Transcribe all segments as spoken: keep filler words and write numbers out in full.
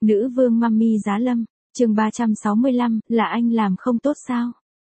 Nữ vương Mummy Giá Lâm, chương ba trăm sáu mươi lăm, là anh làm không tốt sao?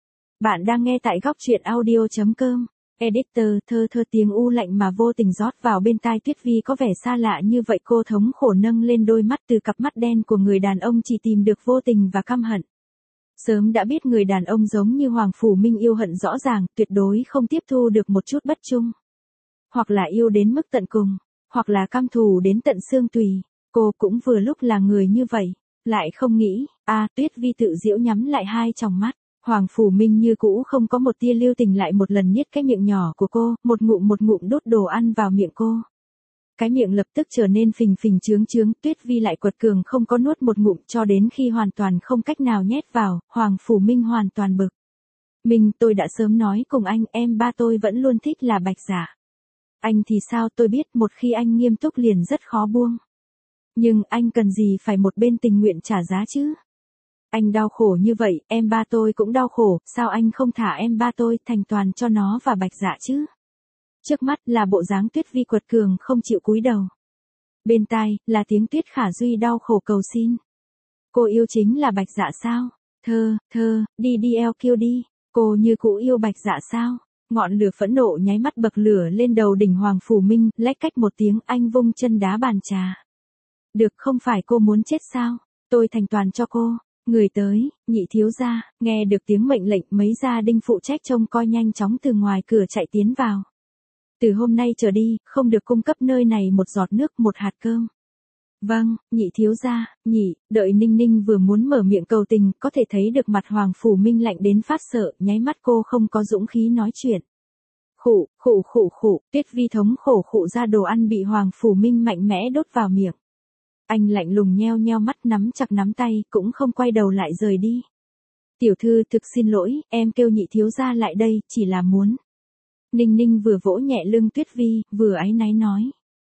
Bạn đang nghe tại góc truyện audio chấm com. Editor, thơ thơ tiếng u lạnh mà vô tình rót vào bên tai Tuyết Vi có vẻ xa lạ như vậy, cô thống khổ nâng lên đôi mắt từ cặp mắt đen của người đàn ông chỉ tìm được vô tình và căm hận. Sớm đã biết người đàn ông giống như Hoàng Phủ Minh yêu hận rõ ràng, tuyệt đối không tiếp thu được một chút bất trung. Hoặc là yêu đến mức tận cùng, hoặc là căm thù đến tận xương tùy. Cô cũng vừa lúc là người như vậy, lại không nghĩ, a à, Tuyết Vi tự giễu nhắm lại hai tròng mắt. Hoàng Phủ Minh như cũ không có một tia lưu tình, lại một lần nhét cái miệng nhỏ của cô, một ngụm một ngụm đút đồ ăn vào miệng cô. Cái miệng lập tức trở nên phình phình trướng trướng, Tuyết Vi lại quật cường không có nuốt một ngụm cho đến khi hoàn toàn không cách nào nhét vào, Hoàng Phủ Minh hoàn toàn bực. Minh, tôi đã sớm nói cùng anh, em ba tôi vẫn luôn thích là Bạch Dạ. Anh thì sao, tôi biết một khi anh nghiêm túc liền rất khó buông. Nhưng anh cần gì phải một bên tình nguyện trả giá chứ? Anh đau khổ như vậy, em ba tôi cũng đau khổ, sao anh không thả em ba tôi thành toàn cho nó và Bạch Dạ chứ? Trước mắt là bộ dáng Tuyết Vi quật cường không chịu cúi đầu. Bên tai là tiếng Tuyết Khả Duy đau khổ cầu xin. Cô yêu chính là Bạch Dạ sao? Thơ, thơ, đi đi eo kêu đi, cô như cũ yêu Bạch Dạ sao? Ngọn lửa phẫn nộ nháy mắt bậc lửa lên đầu đỉnh Hoàng Phủ Minh, lách cách một tiếng anh vung chân đá bàn trà. Được, không phải cô muốn chết sao? Tôi thành toàn cho cô. Người tới, Nhị thiếu gia, nghe được tiếng mệnh lệnh, mấy gia đinh phụ trách trông coi nhanh chóng từ ngoài cửa chạy tiến vào. Từ hôm nay trở đi, không được cung cấp nơi này một giọt nước, một hạt cơm. Vâng, Nhị thiếu gia, nhị, đợi Ninh Ninh vừa muốn mở miệng cầu tình, có thể thấy được mặt Hoàng Phủ Minh lạnh đến phát sợ, nháy mắt cô không có dũng khí nói chuyện. Khụ, khụ khụ khụ, Tuyết Vi thống khổ khụ ra đồ ăn bị Hoàng Phủ Minh mạnh mẽ đốt vào miệng. Anh lạnh lùng nheo nheo mắt, nắm chặt nắm tay, cũng không quay đầu lại rời đi. Tiểu thư, thực xin lỗi, em kêu Nhị thiếu gia lại đây, chỉ là muốn. Ninh Ninh vừa vỗ nhẹ lưng Tuyết Vi, vừa áy náy nói.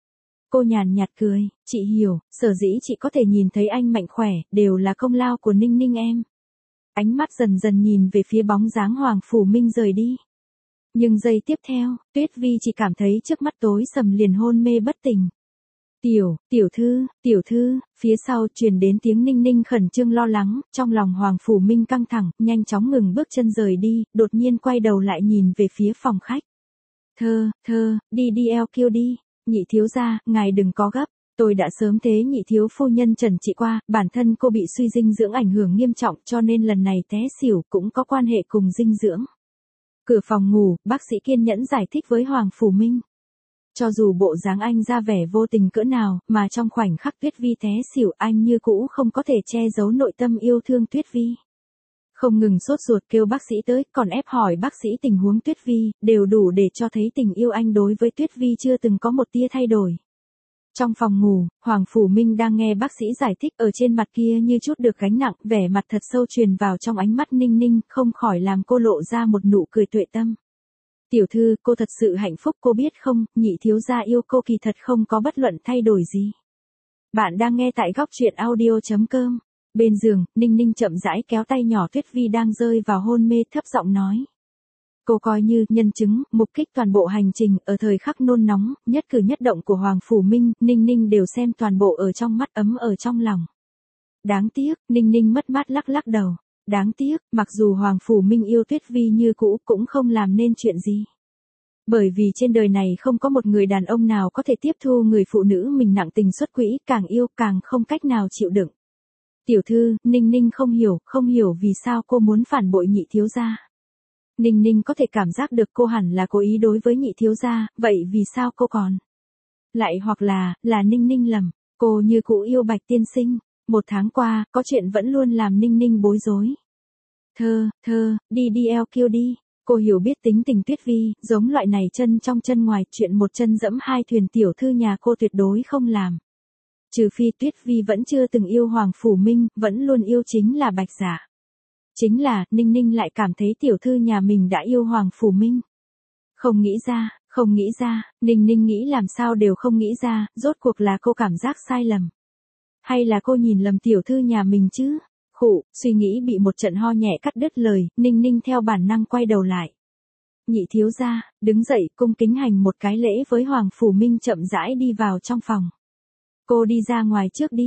Cô nhàn nhạt cười, chị hiểu, sở dĩ chị có thể nhìn thấy anh mạnh khỏe, đều là công lao của Ninh Ninh em. Ánh mắt dần dần nhìn về phía bóng dáng Hoàng Phủ Minh rời đi. Nhưng giây tiếp theo, Tuyết Vi chỉ cảm thấy trước mắt tối sầm liền hôn mê bất tỉnh. Tiểu, tiểu thư, tiểu thư, phía sau truyền đến tiếng Ninh Ninh khẩn trương lo lắng, trong lòng Hoàng Phủ Minh căng thẳng, nhanh chóng ngừng bước chân rời đi, đột nhiên quay đầu lại nhìn về phía phòng khách. Thơ, thơ, đi đi eo kêu đi, Nhị thiếu gia, ngài đừng có gấp, tôi đã sớm thế Nhị thiếu phu nhân trần trị qua, bản thân cô bị suy dinh dưỡng ảnh hưởng nghiêm trọng cho nên lần này té xỉu cũng có quan hệ cùng dinh dưỡng. Cửa phòng ngủ, bác sĩ kiên nhẫn giải thích với Hoàng Phủ Minh. Cho dù bộ dáng anh ra vẻ vô tình cỡ nào, mà trong khoảnh khắc Tuyết Vi té xỉu anh như cũ không có thể che giấu nội tâm yêu thương Tuyết Vi. Không ngừng sốt ruột kêu bác sĩ tới, còn ép hỏi bác sĩ tình huống Tuyết Vi, đều đủ để cho thấy tình yêu anh đối với Tuyết Vi chưa từng có một tia thay đổi. Trong phòng ngủ, Hoàng Phủ Minh đang nghe bác sĩ giải thích, ở trên mặt kia như chút được gánh nặng, vẻ mặt thật sâu truyền vào trong ánh mắt Ninh Ninh, không khỏi làm cô lộ ra một nụ cười tuệ tâm. Tiểu thư, cô thật sự hạnh phúc, cô biết không, Nhị thiếu gia yêu cô kỳ thật không có bất luận thay đổi gì. Bạn đang nghe tại góc truyện audio chấm com. Bên giường, Ninh Ninh chậm rãi kéo tay nhỏ Tuyết Vi đang rơi vào hôn mê, thấp giọng nói. Cô coi như nhân chứng, mục kích toàn bộ hành trình, ở thời khắc nôn nóng, nhất cử nhất động của Hoàng Phủ Minh, Ninh Ninh đều xem toàn bộ ở trong mắt, ấm ở trong lòng. Đáng tiếc, Ninh Ninh mất mát lắc lắc đầu. Đáng tiếc, mặc dù Hoàng Phủ Minh yêu Tuyết Vi như cũ cũng không làm nên chuyện gì. Bởi vì trên đời này không có một người đàn ông nào có thể tiếp thu người phụ nữ mình nặng tình xuất quỹ, càng yêu càng không cách nào chịu đựng. Tiểu thư, Ninh Ninh không hiểu, không hiểu vì sao cô muốn phản bội Nhị thiếu gia. Ninh Ninh có thể cảm giác được cô hẳn là cố ý đối với Nhị thiếu gia, vậy vì sao cô còn? Lại hoặc là, là Ninh Ninh lầm, cô như cũ yêu Bạch tiên sinh. Một tháng qua, có chuyện vẫn luôn làm Ninh Ninh bối rối. Thơ, thơ, đi đi eo kêu đi. Cô hiểu biết tính tình Tuyết Vi, giống loại này chân trong chân ngoài, chuyện một chân dẫm hai thuyền tiểu thư nhà cô tuyệt đối không làm. Trừ phi Tuyết Vi vẫn chưa từng yêu Hoàng Phủ Minh, vẫn luôn yêu chính là Bạch Dạ. Chính là, Ninh Ninh lại cảm thấy tiểu thư nhà mình đã yêu Hoàng Phủ Minh. Không nghĩ ra, không nghĩ ra, Ninh Ninh nghĩ làm sao đều không nghĩ ra, rốt cuộc là cô cảm giác sai lầm. Hay là cô nhìn lầm tiểu thư nhà mình chứ? Khụ, suy nghĩ bị một trận ho nhẹ cắt đứt lời, Ninh Ninh theo bản năng quay đầu lại. Nhị thiếu gia, đứng dậy, cung kính hành một cái lễ với Hoàng Phủ Minh, chậm rãi đi vào trong phòng. Cô đi ra ngoài trước đi.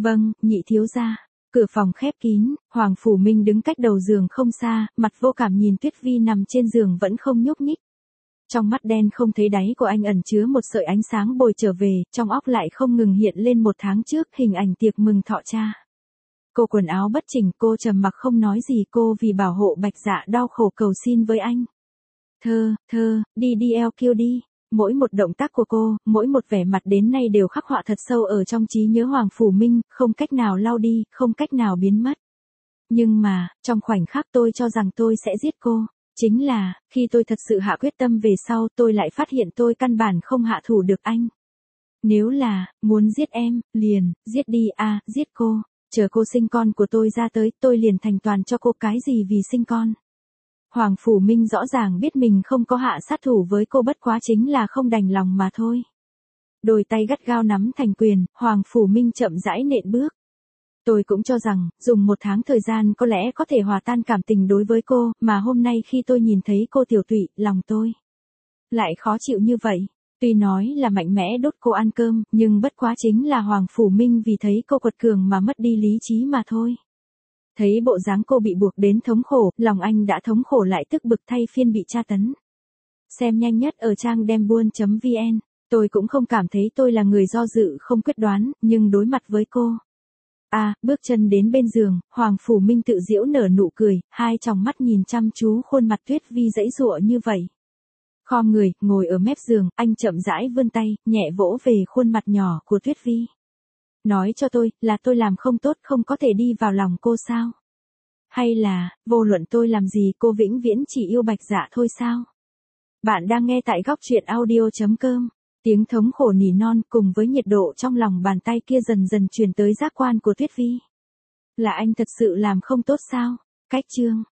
Vâng, nhị thiếu gia. Cửa phòng khép kín, Hoàng Phủ Minh đứng cách đầu giường không xa, mặt vô cảm nhìn Tuyết Vi nằm trên giường vẫn không nhúc nhích. Trong mắt đen không thấy đáy của anh ẩn chứa một sợi ánh sáng bồi trở về, trong óc lại không ngừng hiện lên một tháng trước hình ảnh tiệc mừng thọ cha. Cô quần áo bất chỉnh, cô trầm mặc không nói gì, cô vì bảo hộ Bạch Dạ đau khổ cầu xin với anh. Thơ, thơ, đi đi eo kêu đi. Mỗi một động tác của cô, mỗi một vẻ mặt đến nay đều khắc họa thật sâu ở trong trí nhớ Hoàng Phủ Minh, không cách nào lau đi, không cách nào biến mất. Nhưng mà, trong khoảnh khắc tôi cho rằng tôi sẽ giết cô. Chính là, khi tôi thật sự hạ quyết tâm về sau, tôi lại phát hiện tôi căn bản không hạ thủ được anh. Nếu là, muốn giết em, liền, giết đi à, giết cô. Chờ cô sinh con của tôi ra tới, tôi liền thành toàn cho cô cái gì vì sinh con. Hoàng Phủ Minh rõ ràng biết mình không có hạ sát thủ với cô, bất quá chính là không đành lòng mà thôi. Đôi tay gắt gao nắm thành quyền, Hoàng Phủ Minh chậm rãi nện bước. Tôi cũng cho rằng, dùng một tháng thời gian có lẽ có thể hòa tan cảm tình đối với cô, mà hôm nay khi tôi nhìn thấy cô tiểu tụy, lòng tôi lại khó chịu như vậy. Tuy nói là mạnh mẽ đốt cô ăn cơm, nhưng bất quá chính là Hoàng Phủ Minh vì thấy cô quật cường mà mất đi lý trí mà thôi. Thấy bộ dáng cô bị buộc đến thống khổ, lòng anh đã thống khổ lại tức bực thay phiên bị tra tấn. Xem nhanh nhất ở trang dembuôn chấm vn, tôi cũng không cảm thấy tôi là người do dự không quyết đoán, nhưng đối mặt với cô. À, bước chân đến bên giường, Hoàng Phủ Minh tự giễu nở nụ cười, hai tròng mắt nhìn chăm chú khuôn mặt Tuyết Vi giãy giụa như vậy. Khom người, ngồi ở mép giường, anh chậm rãi vươn tay, nhẹ vỗ về khuôn mặt nhỏ của Tuyết Vi. Nói cho tôi, là tôi làm không tốt không có thể đi vào lòng cô sao? Hay là, vô luận tôi làm gì cô vĩnh viễn chỉ yêu Bạch Dạ thôi sao? Bạn đang nghe tại góc truyện audio chấm com. Tiếng thống khổ nỉ non cùng với nhiệt độ trong lòng bàn tay kia dần dần truyền tới giác quan của Tuyết Vi. Là anh thật sự làm không tốt sao? Cách chương.